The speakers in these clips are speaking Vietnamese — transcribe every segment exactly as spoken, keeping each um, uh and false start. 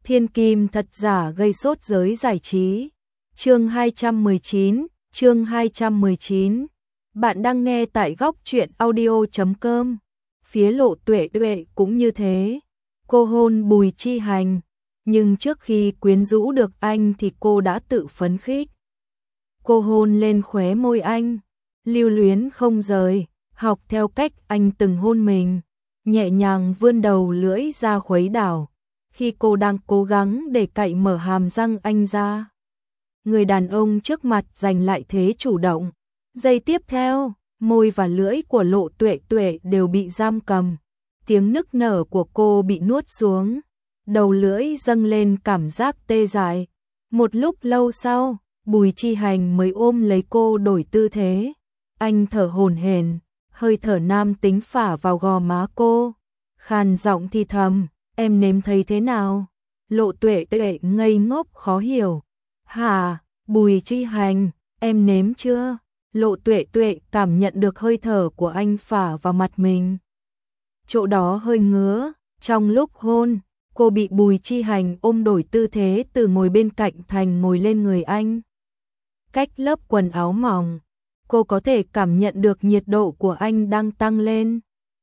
Thiên kim thật giả gây sốt giới giải trí. Chương hai trăm mười chín, chương hai trăm mười chín. Bạn đang nghe tại góc truyện audio chấm com. Phía Lộ Tuệ Tuệ cũng như thế. Cô hôn Bùi Chi Hành, nhưng trước khi quyến rũ được anh thì cô đã tự phấn khích. Cô hôn lên khóe môi anh, lưu luyến không rời, học theo cách anh từng hôn mình, nhẹ nhàng vươn đầu lưỡi ra khuấy đảo. Khi cô đang cố gắng để cạy mở hàm răng anh ra, người đàn ông trước mặt giành lại thế chủ động. Giây tiếp theo, môi và lưỡi của Lộ Tuệ Tuệ đều bị giam cầm. Tiếng nức nở của cô bị nuốt xuống, đầu lưỡi dâng lên cảm giác tê dại. Một lúc lâu sau, Bùi Chi Hành mới ôm lấy cô đổi tư thế. Anh thở hổn hển, hơi thở nam tính phả vào gò má cô, khàn giọng thì thầm, em nếm thấy thế nào? Lộ Tuệ Tuệ ngây ngốc khó hiểu. Hả, Bùi Chi Hành, em nếm chưa? Lộ Tuệ Tuệ cảm nhận được hơi thở của anh phả vào mặt mình. Chỗ đó hơi ngứa, trong lúc hôn, cô bị Bùi Chi Hành ôm đổi tư thế từ ngồi bên cạnh thành ngồi lên người anh. Cách lớp quần áo mỏng, cô có thể cảm nhận được nhiệt độ của anh đang tăng lên.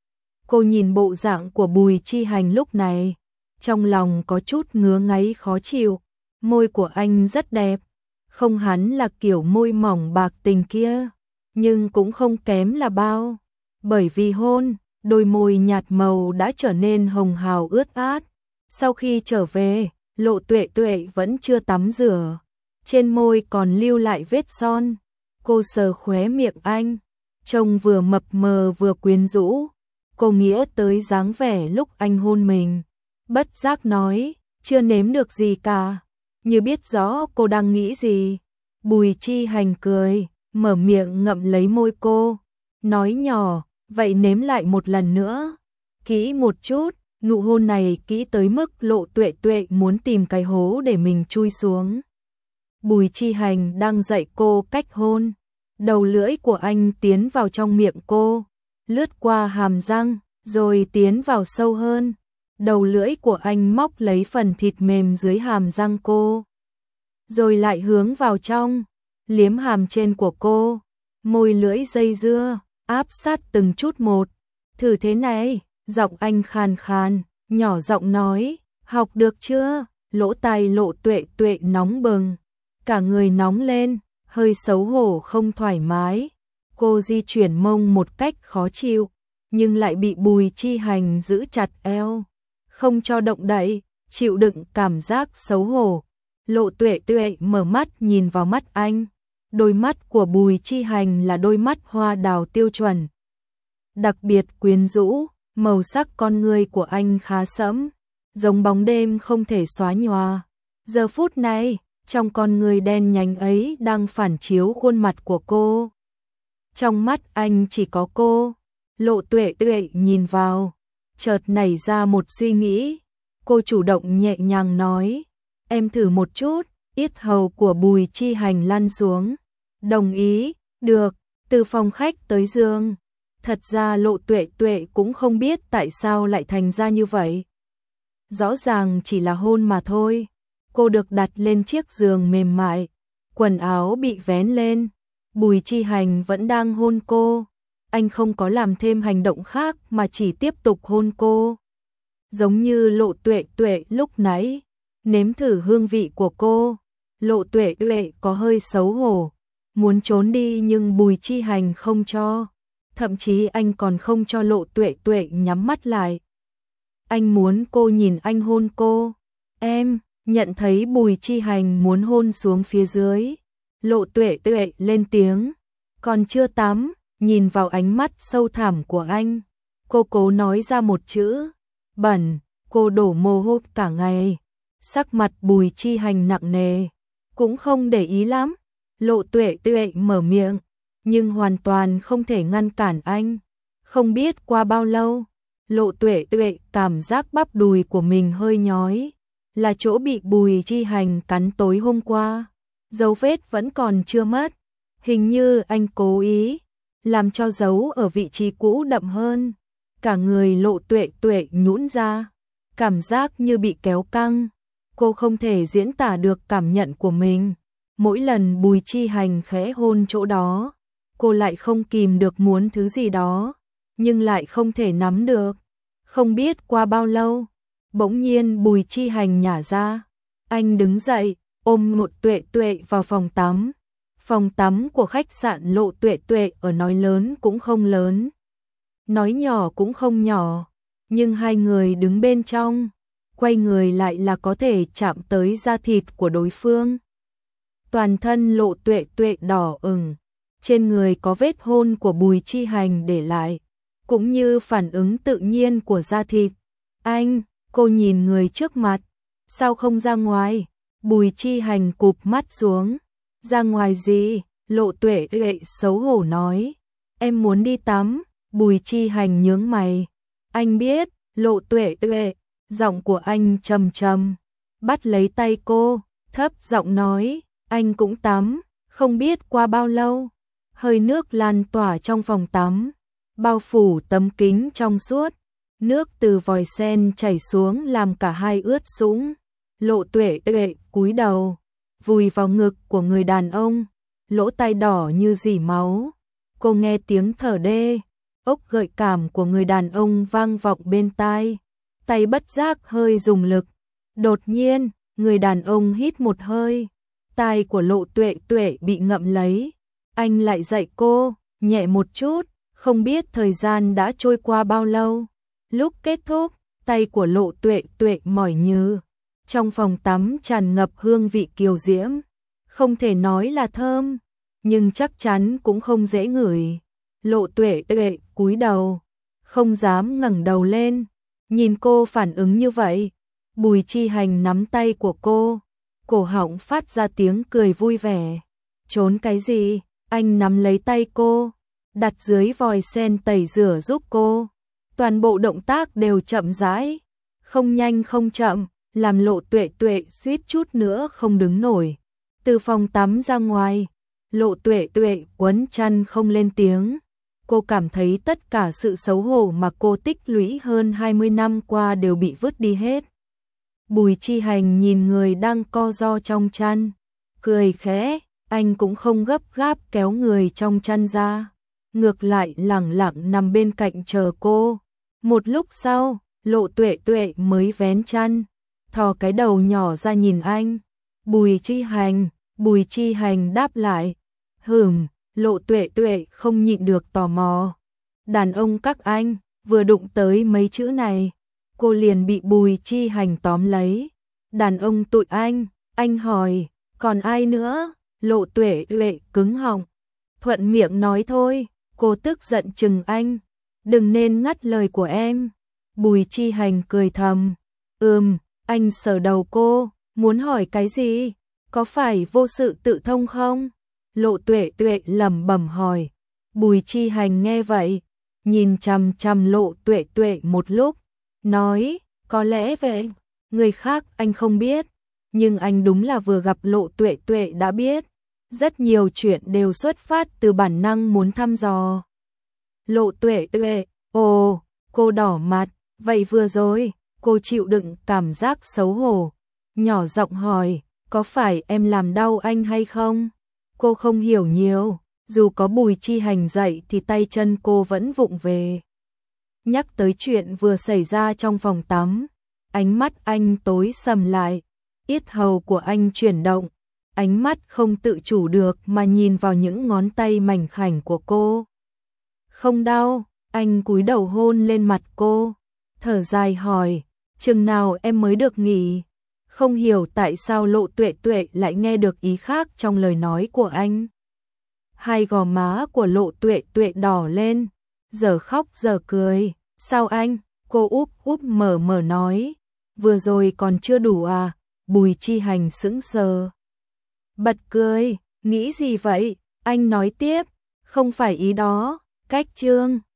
Cô nhìn bộ dạng của Bùi Chi Hành lúc này, trong lòng có chút ngứa ngáy khó chịu. Môi của anh rất đẹp, không hắn là kiểu môi mỏng bạc tình kia, nhưng cũng không kém là bao. Bởi vì hôn, đôi môi nhạt màu đã trở nên hồng hào ướt át. Sau khi trở về, Lộ Tuệ Tuệ vẫn chưa tắm rửa, trên môi còn lưu lại vết son. Cô sờ khóe miệng anh, trông vừa mập mờ vừa quyến rũ. Cô nghĩa tới dáng vẻ lúc anh hôn mình, bất giác nói, chưa nếm được gì cả, như biết rõ cô đang nghĩ gì. Bùi Chi Hành cười, mở miệng ngậm lấy môi cô, nói nhỏ, vậy nếm lại một lần nữa, kỹ một chút. Nụ hôn này kỹ tới mức Lộ Tuệ Tuệ muốn tìm cái hố để mình chui xuống. Bùi Chi Hành đang dạy cô cách hôn, đầu lưỡi của anh tiến vào trong miệng cô, lướt qua hàm răng, rồi tiến vào sâu hơn. Đầu lưỡi của anh móc lấy phần thịt mềm dưới hàm răng cô, rồi lại hướng vào trong, liếm hàm trên của cô, môi lưỡi dây dưa, áp sát từng chút một. Thử thế này, giọng anh khàn khàn, nhỏ giọng nói, học được chưa? Lỗ tai Lộ Tuệ Tuệ nóng bừng, cả người nóng lên, hơi xấu hổ không thoải mái. Cô di chuyển mông một cách khó chịu, nhưng lại bị Bùi Chi Hành giữ chặt eo, không cho động đậy, chịu đựng cảm giác xấu hổ. Lộ Tuệ Tuệ mở mắt nhìn vào mắt anh. Đôi mắt của Bùi Chi Hành là đôi mắt hoa đào tiêu chuẩn, đặc biệt quyến rũ. Màu sắc con người của anh khá sẫm, giống bóng đêm không thể xóa nhòa. Giờ phút này, trong con người đen nhánh ấy đang phản chiếu khuôn mặt của cô. Trong mắt anh chỉ có cô. Lộ Tuệ Tuệ nhìn vào, chợt nảy ra một suy nghĩ. Cô chủ động nhẹ nhàng nói, em thử một chút. Yết hầu của Bùi Chi Hành lăn xuống. Đồng ý, được. Từ phòng khách tới giường, thật ra Lộ Tuệ Tuệ cũng không biết tại sao lại thành ra như vậy. Rõ ràng chỉ là hôn mà thôi. Cô được đặt lên chiếc giường mềm mại, quần áo bị vén lên. Bùi Chi Hành vẫn đang hôn cô. Anh không có làm thêm hành động khác mà chỉ tiếp tục hôn cô. Giống như Lộ Tuệ Tuệ lúc nãy, nếm thử hương vị của cô. Lộ Tuệ Tuệ có hơi xấu hổ, muốn trốn đi nhưng Bùi Chi Hành không cho. Thậm chí anh còn không cho Lộ Tuệ Tuệ nhắm mắt lại. Anh muốn cô nhìn anh hôn cô. Em, nhận thấy Bùi Chi Hành muốn hôn xuống phía dưới. Lộ Tuệ Tuệ lên tiếng. Còn chưa tắm, nhìn vào ánh mắt sâu thẳm của anh. Cô cố nói ra một chữ. Bẩn. Cô đổ mồ hôi cả ngày. Sắc mặt Bùi Chi Hành nặng nề, cũng không để ý lắm. Lộ Tuệ Tuệ mở miệng, nhưng hoàn toàn không thể ngăn cản anh. Không biết qua bao lâu, Lộ Tuệ Tuệ cảm giác bắp đùi của mình hơi nhói, là chỗ bị Bùi Chi Hành cắn tối hôm qua. Dấu vết vẫn còn chưa mất, hình như anh cố ý làm cho dấu ở vị trí cũ đậm hơn. Cả người Lộ Tuệ Tuệ nhũn ra, cảm giác như bị kéo căng. cô không thể diễn tả được cảm nhận của mình. Mỗi lần Bùi Chi Hành khẽ hôn chỗ đó, cô lại không kìm được muốn thứ gì đó, nhưng lại không thể nắm được. Không biết qua bao lâu, bỗng nhiên Bùi Chi Hành nhả ra. Anh đứng dậy, ôm một Tuệ Tuệ vào phòng tắm. Phòng tắm của khách sạn Lộ Tuệ Tuệ ở nói lớn cũng không lớn, nói nhỏ cũng không nhỏ, nhưng hai người đứng bên trong, quay người lại là có thể chạm tới da thịt của đối phương. Toàn thân Lộ Tuệ Tuệ đỏ ửng, trên người có vết hôn của Bùi Chi Hành để lại, cũng như phản ứng tự nhiên của da thịt. Anh, cô nhìn người trước mặt, sao không ra ngoài? Bùi Chi Hành cụp mắt xuống. Ra ngoài gì? Lộ Tuệ Tuệ xấu hổ nói. Em muốn đi tắm. Bùi Chi Hành nhướng mày. Anh biết. Lộ Tuệ Tuệ, giọng của anh trầm trầm, bắt lấy tay cô, thấp giọng nói, anh cũng tắm. Không biết qua bao lâu, hơi nước lan tỏa trong phòng tắm, bao phủ tấm kính trong suốt, nước từ vòi sen chảy xuống làm cả hai ướt sũng. Lộ Tuệ Tuệ cúi đầu, vùi vào ngực của người đàn ông, lỗ tai đỏ như rỉ máu. Cô nghe tiếng thở đê, ốc gợi cảm của người đàn ông vang vọng bên tai, tay bất giác hơi dùng lực. Đột nhiên, người đàn ông hít một hơi, tai của Lộ Tuệ Tuệ bị ngậm lấy. Anh lại dạy cô, nhẹ một chút, không biết thời gian đã trôi qua bao lâu. Lúc kết thúc, tay của Lộ Tuệ Tuệ mỏi nhừ. Trong phòng tắm tràn ngập hương vị kiều diễm, không thể nói là thơm, nhưng chắc chắn cũng không dễ ngửi. Lộ Tuệ Tuệ cúi đầu, không dám ngẩng đầu lên, nhìn cô phản ứng như vậy. Bùi Chi Hành nắm tay của cô, cổ họng phát ra tiếng cười vui vẻ. Trốn cái gì? Anh nắm lấy tay cô, đặt dưới vòi sen tẩy rửa giúp cô. Toàn bộ động tác đều chậm rãi, không nhanh không chậm, làm Lộ Tuệ Tuệ suýt chút nữa không đứng nổi. Từ phòng tắm ra ngoài, Lộ Tuệ Tuệ quấn chăn không lên tiếng. Cô cảm thấy tất cả sự xấu hổ mà cô tích lũy hơn hai mươi năm qua đều bị vứt đi hết. Bùi Chi Hành nhìn người đang co ro trong chăn, cười khẽ, anh cũng không gấp gáp kéo người trong chăn ra, ngược lại lẳng lặng nằm bên cạnh chờ cô. Một lúc sau, Lộ Tuệ Tuệ mới vén chăn, thò cái đầu nhỏ ra nhìn anh. Bùi Chi Hành, Bùi Chi Hành đáp lại. Hừm, Lộ Tuệ Tuệ không nhịn được tò mò. Đàn ông các anh, vừa đụng tới mấy chữ này, cô liền bị Bùi Chi Hành tóm lấy. Đàn ông tụi anh, anh hỏi, còn ai nữa? Lộ Tuệ Tuệ cứng họng, thuận miệng nói thôi. Cô tức giận chừng anh, đừng nên ngắt lời của em. Bùi Chi Hành cười thầm, ừm. Anh sờ đầu cô, muốn hỏi cái gì? Có phải vô sự tự thông không? Lộ Tuệ Tuệ lẩm bẩm hỏi. Bùi Chi Hành nghe vậy, nhìn chằm chằm Lộ Tuệ Tuệ một lúc, nói, có lẽ vậy, người khác anh không biết, nhưng anh đúng là vừa gặp Lộ Tuệ Tuệ đã biết. Rất nhiều chuyện đều xuất phát từ bản năng muốn thăm dò. Lộ Tuệ Tuệ, ồ, cô đỏ mặt, vậy vừa rồi, cô chịu đựng cảm giác xấu hổ, nhỏ giọng hỏi, có phải em làm đau anh hay không? Cô không hiểu nhiều, dù có Bùi Chi Hành dạy thì tay chân cô vẫn vụng về. Nhắc tới chuyện vừa xảy ra trong phòng tắm, ánh mắt anh tối sầm lại, yết hầu của anh chuyển động, ánh mắt không tự chủ được mà nhìn vào những ngón tay mảnh khảnh của cô. Không đau, anh cúi đầu hôn lên mặt cô, thở dài hỏi, chừng nào em mới được nghỉ? Không hiểu tại sao Lộ Tuệ Tuệ lại nghe được ý khác trong lời nói của anh. Hai gò má của Lộ Tuệ Tuệ đỏ lên, giờ khóc giờ cười. Sao anh? Cô úp úp mở mở nói. Vừa rồi còn chưa đủ à? Bùi Chi Hành sững sờ, bật cười, nghĩ gì vậy? Anh nói tiếp, không phải ý đó. Cách chương